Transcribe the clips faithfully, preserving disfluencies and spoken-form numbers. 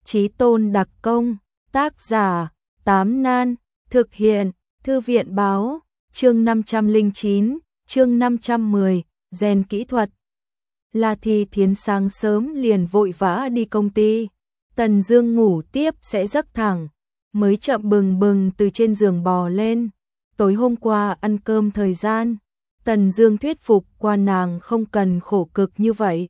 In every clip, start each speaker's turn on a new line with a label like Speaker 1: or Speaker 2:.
Speaker 1: Chí Tôn đặc công, tác giả, Tám Nan, thực hiện, Thư viện báo, chương năm trăm lẻ chín, chương năm trăm mười, gen kỹ thuật. La Thi Thiến sáng sớm liền vội vã đi công ty, Tần Dương ngủ tiếp sẽ giấc thẳng, mới chậm bừng bừng từ trên giường bò lên. Tối hôm qua ăn cơm thời gian, Tần Dương thuyết phục qua nàng không cần khổ cực như vậy.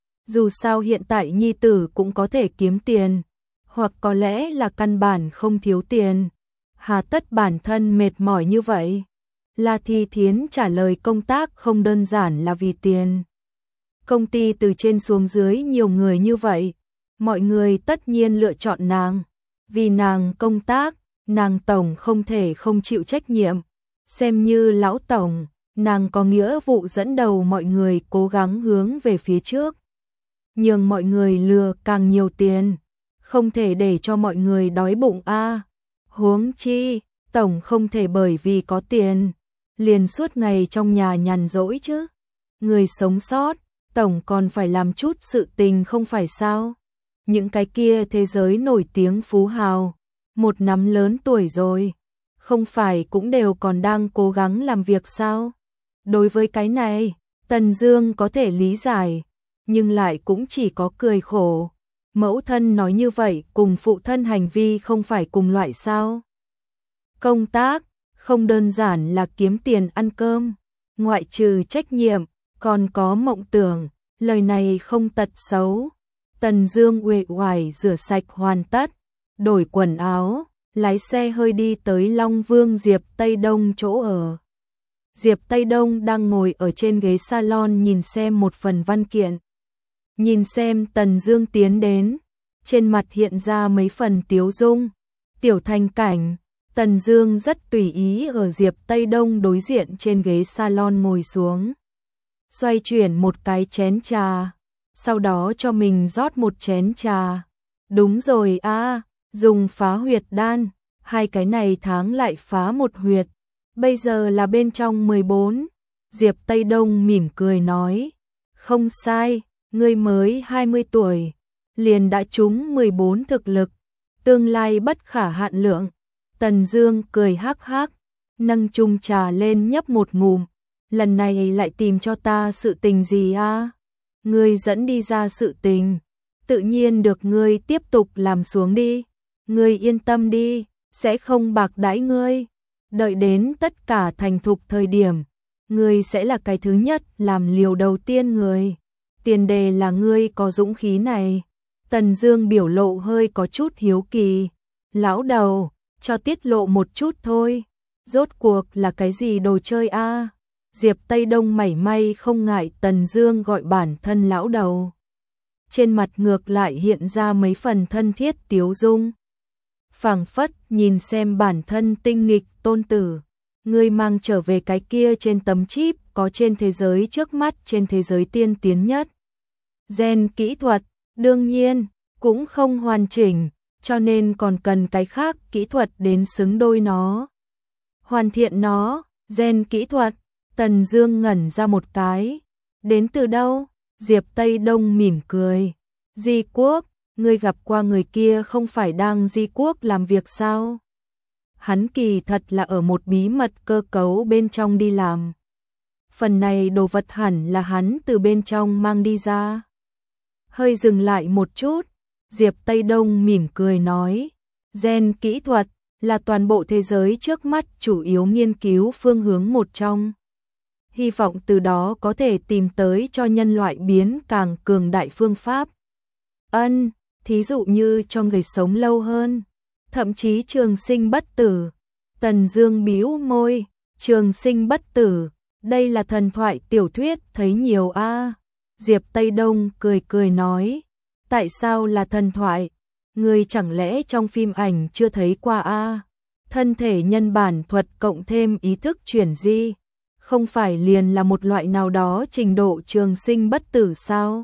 Speaker 1: Dù sao hiện tại nhi tử cũng có thể kiếm tiền, hoặc có lẽ là căn bản không thiếu tiền. Hà tất bản thân mệt mỏi như vậy? La Thi Thiến trả lời công tác không đơn giản là vì tiền. Công ty từ trên xuống dưới nhiều người như vậy, mọi người tất nhiên lựa chọn nàng. Vì nàng công tác, nàng tổng không thể không chịu trách nhiệm. Xem như lão tổng, nàng có nghĩa vụ dẫn đầu mọi người cố gắng hướng về phía trước. Nhưng mọi người lừa càng nhiều tiền, không thể để cho mọi người đói bụng a. À. Huống chi, tổng không thể bởi vì có tiền, liền suốt ngày trong nhà nhàn rỗi chứ. Người sống sót, tổng còn phải làm chút sự tình không phải sao? Những cái kia thế giới nổi tiếng phú hào, một nắm lớn tuổi rồi, không phải cũng đều còn đang cố gắng làm việc sao? Đối với cái này, Tần Dương có thể lý giải, nhưng lại cũng chỉ có cười khổ. Mẫu thân nói như vậy cùng phụ thân hành vi không phải cùng loại sao? Công tác không đơn giản là kiếm tiền ăn cơm, ngoại trừ trách nhiệm, còn có mộng tưởng, lời này không tật xấu. Tần Dương uể oải rửa sạch hoàn tất, đổi quần áo, lái xe hơi đi tới Long Vương Diệp Tây Đông chỗ ở. Diệp Tây Đông đang ngồi ở trên ghế salon nhìn xem một phần văn kiện. Nhìn xem Tần Dương tiến đến, trên mặt hiện ra mấy phần tiếu dung. Tiểu Thành Cảnh, Tần Dương rất tùy ý ở Diệp Tây Đông đối diện trên ghế salon ngồi xuống. Xoay chuyển một cái chén trà, sau đó cho mình rót một chén trà. Đúng rồi a, à, dùng phá huyệt đan, hai cái này tháng lại phá một huyệt. Bây giờ là bên trong mười bốn. Diệp Tây Đông mỉm cười nói, không sai, ngươi mới hai mươi tuổi, liền đã trúng mười bốn thực lực, tương lai bất khả hạn lượng. Tần Dương cười hắc hắc, nâng chung trà lên nhấp một ngụm. Lần này lại tìm cho ta sự tình gì a? À? Ngươi dẫn đi ra sự tình, tự nhiên được ngươi tiếp tục làm xuống đi. Ngươi yên tâm đi, sẽ không bạc đãi ngươi. Đợi đến tất cả thành thục thời điểm, ngươi sẽ là cái thứ nhất làm liều đầu tiên người. Tiền đề là ngươi có dũng khí này. Tần Dương biểu lộ hơi có chút hiếu kỳ. Lão đầu, cho tiết lộ một chút thôi. Rốt cuộc là cái gì đồ chơi a? À? Diệp Tây Đông mảy may không ngại Tần Dương gọi bản thân lão đầu. Trên mặt ngược lại hiện ra mấy phần thân thiết tiếu dung. Phảng phất nhìn xem bản thân tinh nghịch tôn tử, ngươi mang trở về cái kia trên tấm chip có trên thế giới trước mắt, trên thế giới tiên tiến nhất. Gen kỹ thuật, đương nhiên, cũng không hoàn chỉnh, cho nên còn cần cái khác kỹ thuật đến xứng đôi nó. Hoàn thiện nó, gen kỹ thuật. Tần Dương ngẩn ra một cái. Đến từ đâu? Diệp Tây Đông mỉm cười. Di Quốc, ngươi gặp qua người kia không phải đang Di Quốc làm việc sao? Hắn kỳ thật là ở một bí mật cơ cấu bên trong đi làm. Phần này đồ vật hẳn là hắn từ bên trong mang đi ra. Hơi dừng lại một chút, Diệp Tây Đông mỉm cười nói, gen kỹ thuật là toàn bộ thế giới trước mắt chủ yếu nghiên cứu phương hướng một trong. Hy vọng từ đó có thể tìm tới cho nhân loại biến càng cường đại phương pháp. Ân, thí dụ như cho người sống lâu hơn, thậm chí trường sinh bất tử. Tần Dương bĩu môi, trường sinh bất tử, đây là thần thoại tiểu thuyết thấy nhiều a. À. Diệp Tây Đông cười cười nói, tại sao là thần thoại? Ngươi chẳng lẽ trong phim ảnh chưa thấy qua a? À? Thân thể nhân bản thuật cộng thêm ý thức chuyển di, không phải liền là một loại nào đó trình độ trường sinh bất tử sao?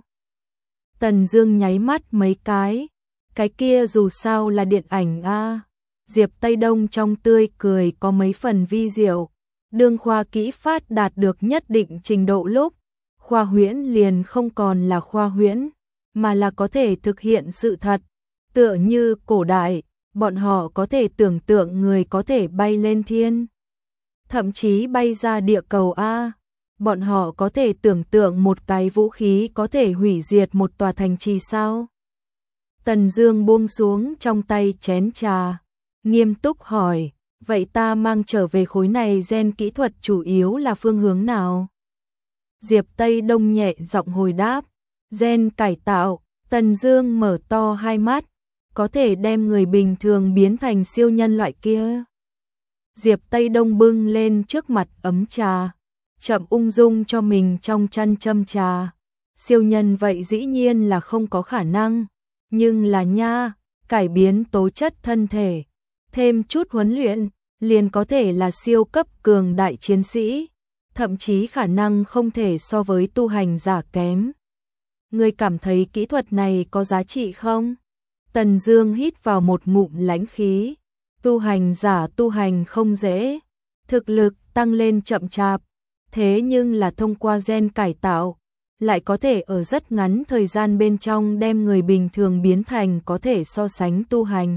Speaker 1: Tần Dương nháy mắt mấy cái, cái kia dù sao là điện ảnh a. À. Diệp Tây Đông trong tươi cười có mấy phần vi diệu. Đương khoa kỹ phát đạt được nhất định trình độ lúc, khoa huyễn liền không còn là khoa huyễn, mà là có thể thực hiện sự thật. Tựa như cổ đại, bọn họ có thể tưởng tượng người có thể bay lên thiên, thậm chí bay ra địa cầu A. Bọn họ có thể tưởng tượng một cái vũ khí có thể hủy diệt một tòa thành trì sao? Tần Dương buông xuống trong tay chén trà, nghiêm túc hỏi, vậy ta mang trở về khối này gen kỹ thuật chủ yếu là phương hướng nào? Diệp Tây Đông nhẹ giọng hồi đáp, gen cải tạo. Tần Dương mở to hai mắt, có thể đem người bình thường biến thành siêu nhân loại kia. Diệp Tây Đông bưng lên trước mặt ấm trà, chậm ung dung cho mình trong chăn châm trà. Siêu nhân vậy dĩ nhiên là không có khả năng, nhưng là nha, cải biến tố chất thân thể, thêm chút huấn luyện, liền có thể là siêu cấp cường đại chiến sĩ, thậm chí khả năng không thể so với tu hành giả kém. Ngươi cảm thấy kỹ thuật này có giá trị không? Tần Dương hít vào một ngụm lãnh khí, tu hành giả tu hành không dễ, thực lực tăng lên chậm chạp, thế nhưng là thông qua gen cải tạo, lại có thể ở rất ngắn thời gian bên trong đem người bình thường biến thành có thể so sánh tu hành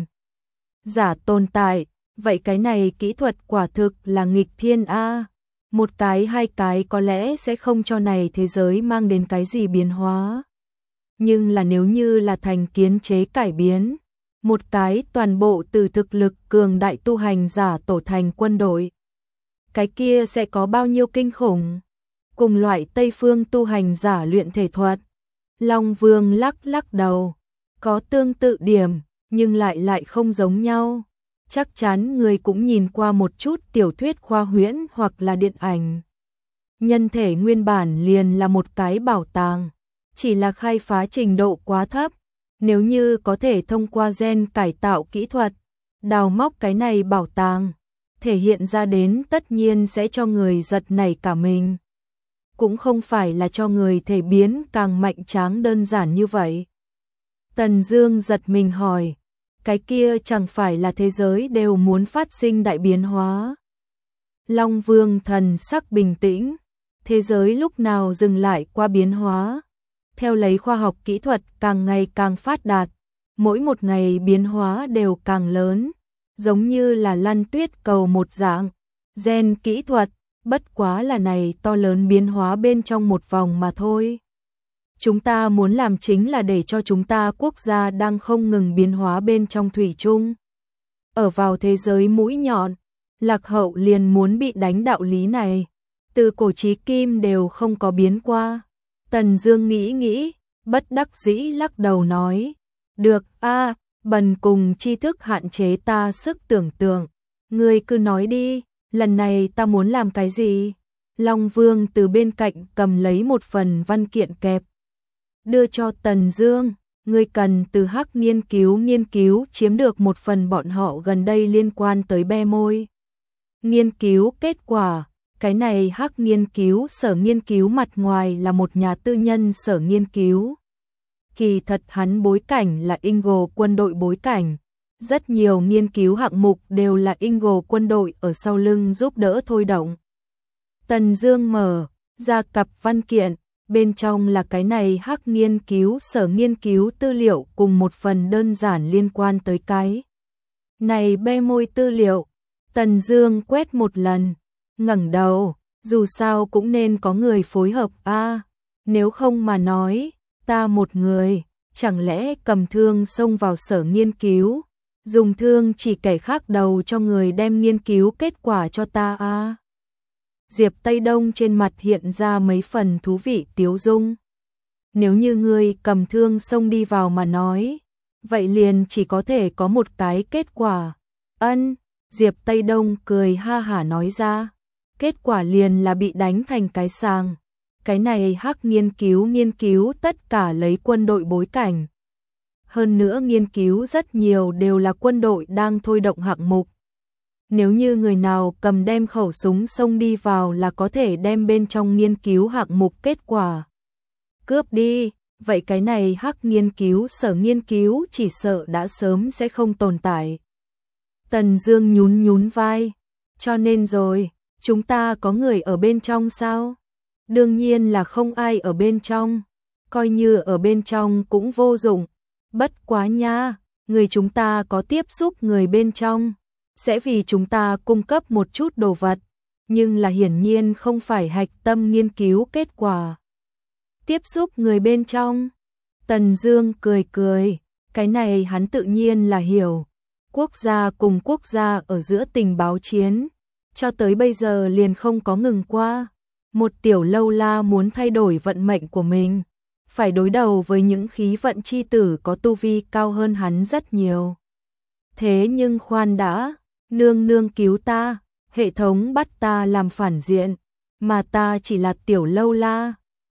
Speaker 1: giả tồn tại, vậy cái này kỹ thuật quả thực là nghịch thiên a. Một cái hai cái có lẽ sẽ không cho này thế giới mang đến cái gì biến hóa. Nhưng là nếu như là thành kiến chế cải biến, một cái toàn bộ từ thực lực cường đại tu hành giả tổ thành quân đội, cái kia sẽ có bao nhiêu kinh khủng. Cùng loại Tây phương tu hành giả luyện thể thuật. Long Vương lắc lắc đầu, có tương tự điểm, nhưng lại lại không giống nhau. Chắc chắn người cũng nhìn qua một chút tiểu thuyết khoa huyễn hoặc là điện ảnh. Nhân thể nguyên bản liền là một cái bảo tàng, chỉ là khai phá trình độ quá thấp. Nếu như có thể thông qua gen cải tạo kỹ thuật, đào móc cái này bảo tàng, thể hiện ra đến tất nhiên sẽ cho người giật nảy cả mình. Cũng không phải là cho người thể biến càng mạnh tráng đơn giản như vậy. Tần Dương giật mình hỏi, cái kia chẳng phải là thế giới đều muốn phát sinh đại biến hóa? Long Vương thần sắc bình tĩnh, thế giới lúc nào dừng lại qua biến hóa? Theo lấy khoa học kỹ thuật càng ngày càng phát đạt, mỗi một ngày biến hóa đều càng lớn, giống như là lăn tuyết cầu một dạng. Gen kỹ thuật, bất quá là này to lớn biến hóa bên trong một vòng mà thôi. Chúng ta muốn làm chính là để cho chúng ta quốc gia đang không ngừng biến hóa bên trong thủy chung. Ở vào thế giới mũi nhọn, lạc hậu liền muốn bị đánh đạo lý này. Từ cổ chí kim đều không có biến qua. Tần Dương nghĩ nghĩ, bất đắc dĩ lắc đầu nói, được a, bần cùng tri thức hạn chế ta sức tưởng tượng. Ngươi cứ nói đi, lần này ta muốn làm cái gì? Long Vương từ bên cạnh cầm lấy một phần văn kiện kẹp, đưa cho Tần Dương, ngươi cần từ Hắc nghiên cứu nghiên cứu chiếm được một phần bọn họ gần đây liên quan tới be môi. Nghiên cứu kết quả, cái này Hắc nghiên cứu sở nghiên cứu mặt ngoài là một nhà tư nhân sở nghiên cứu. Kỳ thật hắn bối cảnh là Ingo quân đội bối cảnh, rất nhiều nghiên cứu hạng mục đều là Ingo quân đội ở sau lưng giúp đỡ thôi động. Tần Dương mở ra cặp văn kiện, bên trong là cái này Hắc nghiên cứu sở nghiên cứu tư liệu cùng một phần đơn giản liên quan tới cái này be môi tư liệu. Tần Dương quét một lần, ngẩng đầu, dù sao cũng nên có người phối hợp a, nếu không mà nói, ta một người, chẳng lẽ cầm thương xông vào sở nghiên cứu, dùng thương chỉ kẻ khác đầu cho người đem nghiên cứu kết quả cho ta a. Diệp Tây Đông trên mặt hiện ra mấy phần thú vị tiếu dung. Nếu như ngươi cầm thương xông đi vào mà nói, vậy liền chỉ có thể có một cái kết quả. Ân, Diệp Tây Đông cười ha hả nói ra, kết quả liền là bị đánh thành cái sàng. Cái này Hắc nghiên cứu nghiên cứu tất cả lấy quân đội bối cảnh. Hơn nữa nghiên cứu rất nhiều đều là quân đội đang thôi động hạng mục. Nếu như người nào cầm đem khẩu súng xông đi vào là có thể đem bên trong nghiên cứu hạng mục kết quả cướp đi, vậy cái này Hắc nghiên cứu sở nghiên cứu chỉ sợ đã sớm sẽ không tồn tại. Tần Dương nhún nhún vai, cho nên rồi, chúng ta có người ở bên trong sao? Đương nhiên là không ai ở bên trong, coi như ở bên trong cũng vô dụng, bất quá nha, người chúng ta có tiếp xúc người bên trong, sẽ vì chúng ta cung cấp một chút đồ vật, nhưng là hiển nhiên không phải hạch tâm nghiên cứu kết quả. Tiếp xúc người bên trong. Tần Dương cười cười, cái này hắn tự nhiên là hiểu. Quốc gia cùng quốc gia ở giữa tình báo chiến, cho tới bây giờ liền không có ngừng qua. Một tiểu lâu la muốn thay đổi vận mệnh của mình, phải đối đầu với những khí vận chi tử có tu vi cao hơn hắn rất nhiều. Thế nhưng khoan đã, nương nương cứu ta, hệ thống bắt ta làm phản diện, mà ta chỉ là tiểu lâu la.